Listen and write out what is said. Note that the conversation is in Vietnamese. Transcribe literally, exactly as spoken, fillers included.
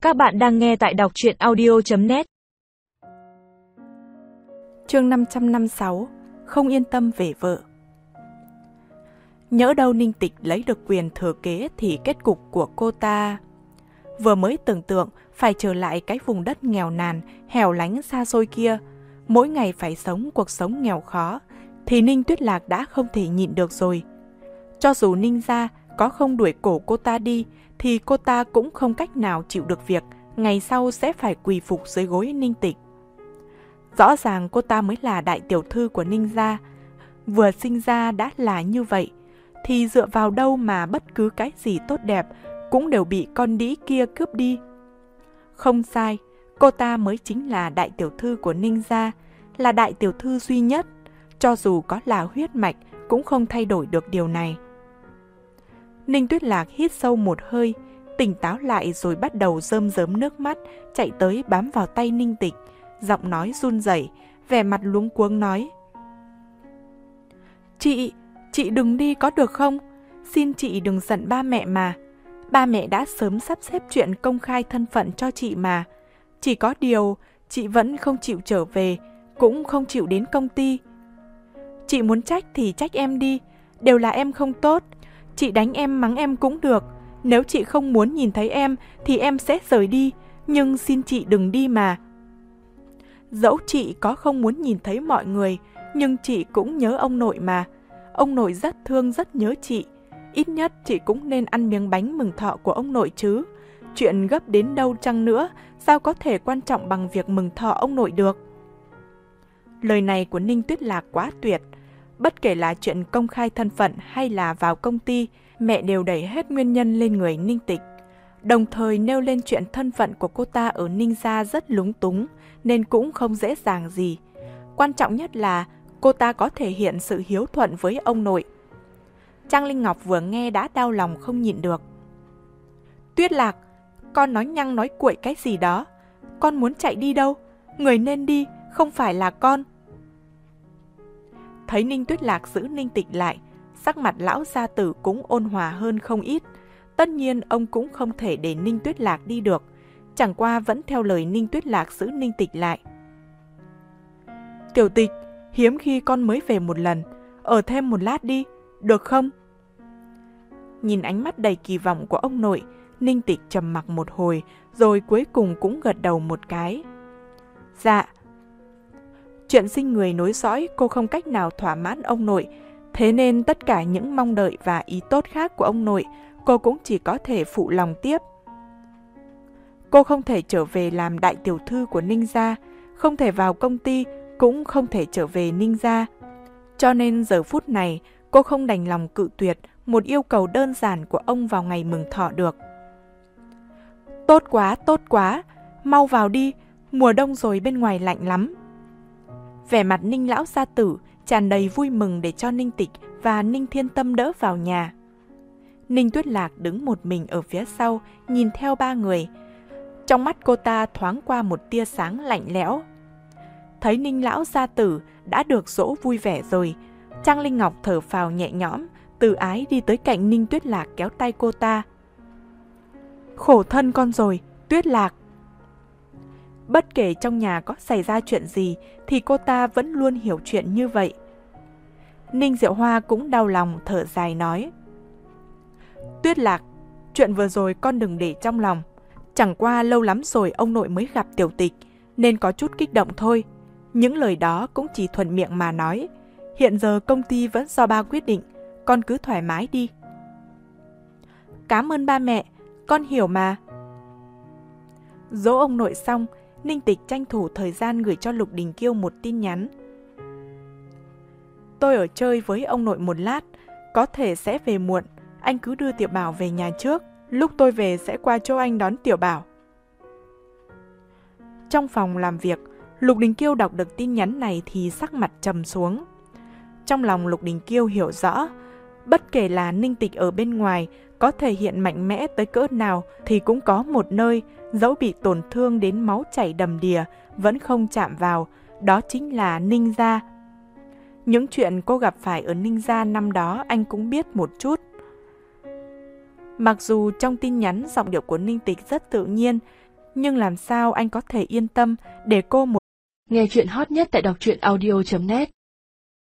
Các bạn đang nghe tại đọc truyện audio chấm net. Chương năm trăm năm mươi sáu. Không yên tâm về vợ. Nhỡ đâu Ninh Tịch lấy được quyền thừa kế thì kết cục của cô ta... Vừa mới tưởng tượng phải trở lại cái vùng đất nghèo nàn, hẻo lánh xa xôi kia, mỗi ngày phải sống cuộc sống nghèo khó, thì Ninh Tuyết Lạc đã không thể nhịn được rồi. Cho dù Ninh gia có không đuổi cổ cô ta đi, thì cô ta cũng không cách nào chịu được việc ngày sau sẽ phải quỳ phục dưới gối Ninh Tịch. Rõ ràng cô ta mới là đại tiểu thư của Ninh gia, vừa sinh ra đã là như vậy, thì dựa vào đâu mà bất cứ cái gì tốt đẹp cũng đều bị con đĩ kia cướp đi. Không sai, cô ta mới chính là đại tiểu thư của Ninh gia, là đại tiểu thư duy nhất, cho dù có là huyết mạch cũng không thay đổi được điều này. Ninh Tuyết Lạc hít sâu một hơi, tỉnh táo lại rồi bắt đầu rơm rớm nước mắt, chạy tới bám vào tay Ninh Tịch, giọng nói run rẩy, vẻ mặt luống cuống nói: Chị, chị đừng đi có được không? Xin chị đừng giận ba mẹ mà. Ba mẹ đã sớm sắp xếp chuyện công khai thân phận cho chị mà. Chỉ có điều, chị vẫn không chịu trở về, cũng không chịu đến công ty. Chị muốn trách thì trách em đi, đều là em không tốt. Chị đánh em mắng em cũng được. Nếu chị không muốn nhìn thấy em thì em sẽ rời đi, nhưng xin chị đừng đi mà. Dẫu chị có không muốn nhìn thấy mọi người, nhưng chị cũng nhớ ông nội mà. Ông nội rất thương rất nhớ chị. Ít nhất chị cũng nên ăn miếng bánh mừng thọ của ông nội chứ. Chuyện gấp đến đâu chăng nữa, sao có thể quan trọng bằng việc mừng thọ ông nội được. Lời này của Ninh Tuyết Lạc quá tuyệt. Bất kể là chuyện công khai thân phận hay là vào công ty, mẹ đều đẩy hết nguyên nhân lên người Ninh Tịch. Đồng thời nêu lên chuyện thân phận của cô ta ở Ninh gia rất lúng túng, nên cũng không dễ dàng gì. Quan trọng nhất là cô ta có thể hiện sự hiếu thuận với ông nội. Trang Linh Ngọc vừa nghe đã đau lòng không nhịn được. Tuyết Lạc, con nói nhăng nói cuội cái gì đó. Con muốn chạy đi đâu? Người nên đi, không phải là con. Thấy Ninh Tuyết Lạc giữ Ninh Tịch lại, sắc mặt lão gia tử cũng ôn hòa hơn không ít. Tất nhiên ông cũng không thể để Ninh Tuyết Lạc đi được, chẳng qua vẫn theo lời Ninh Tuyết Lạc giữ Ninh Tịch lại. Tiểu Tịch, hiếm khi con mới về một lần, ở thêm một lát đi, được không? Nhìn ánh mắt đầy kỳ vọng của ông nội, Ninh Tịch trầm mặc một hồi, rồi cuối cùng cũng gật đầu một cái. Dạ. Chuyện sinh người nối dõi cô không cách nào thỏa mãn ông nội, thế nên tất cả những mong đợi và ý tốt khác của ông nội, cô cũng chỉ có thể phụ lòng tiếp. Cô không thể trở về làm đại tiểu thư của Ninh gia, không thể vào công ty, cũng không thể trở về Ninh gia. Cho nên giờ phút này, cô không đành lòng cự tuyệt một yêu cầu đơn giản của ông vào ngày mừng thọ được. Tốt quá, tốt quá, mau vào đi, mùa đông rồi bên ngoài lạnh lắm. Vẻ mặt Ninh lão gia tử tràn đầy vui mừng để cho Ninh Tịch và Ninh Thiên Tâm đỡ vào nhà. Ninh Tuyết Lạc đứng một mình ở phía sau, nhìn theo ba người. Trong mắt cô ta thoáng qua một tia sáng lạnh lẽo. Thấy Ninh lão gia tử đã được dỗ vui vẻ rồi, Trang Linh Ngọc thở phào nhẹ nhõm, từ ái đi tới cạnh Ninh Tuyết Lạc kéo tay cô ta. Khổ thân con rồi, Tuyết Lạc. Bất kể trong nhà có xảy ra chuyện gì thì cô ta vẫn luôn hiểu chuyện như vậy. Ninh Diệu Hoa cũng đau lòng thở dài nói: Tuyết Lạc, chuyện vừa rồi con đừng để trong lòng. Chẳng qua lâu lắm rồi ông nội mới gặp Tiểu Tịch, nên có chút kích động thôi. Những lời đó cũng chỉ thuận miệng mà nói. Hiện giờ công ty vẫn do ba quyết định, con cứ thoải mái đi. Cảm ơn ba mẹ, con hiểu mà. Dỗ ông nội xong, Ninh Tịch tranh thủ thời gian gửi cho Lục Đình Kiêu một tin nhắn. Tôi ở chơi với ông nội một lát, có thể sẽ về muộn, anh cứ đưa Tiểu Bảo về nhà trước, lúc tôi về sẽ qua chỗ anh đón Tiểu Bảo. Trong phòng làm việc, Lục Đình Kiêu đọc được tin nhắn này thì sắc mặt trầm xuống. Trong lòng Lục Đình Kiêu hiểu rõ, bất kể là Ninh Tịch ở bên ngoài có thể hiện mạnh mẽ tới cỡ nào thì cũng có một nơi, dẫu bị tổn thương đến máu chảy đầm đìa, vẫn không chạm vào, đó chính là Ninh gia. Những chuyện cô gặp phải ở Ninh gia năm đó anh cũng biết một chút. Mặc dù trong tin nhắn giọng điệu của Ninh Tịch rất tự nhiên, nhưng làm sao anh có thể yên tâm để cô một... Nghe chuyện hot nhất tại đọc truyện audio chấm net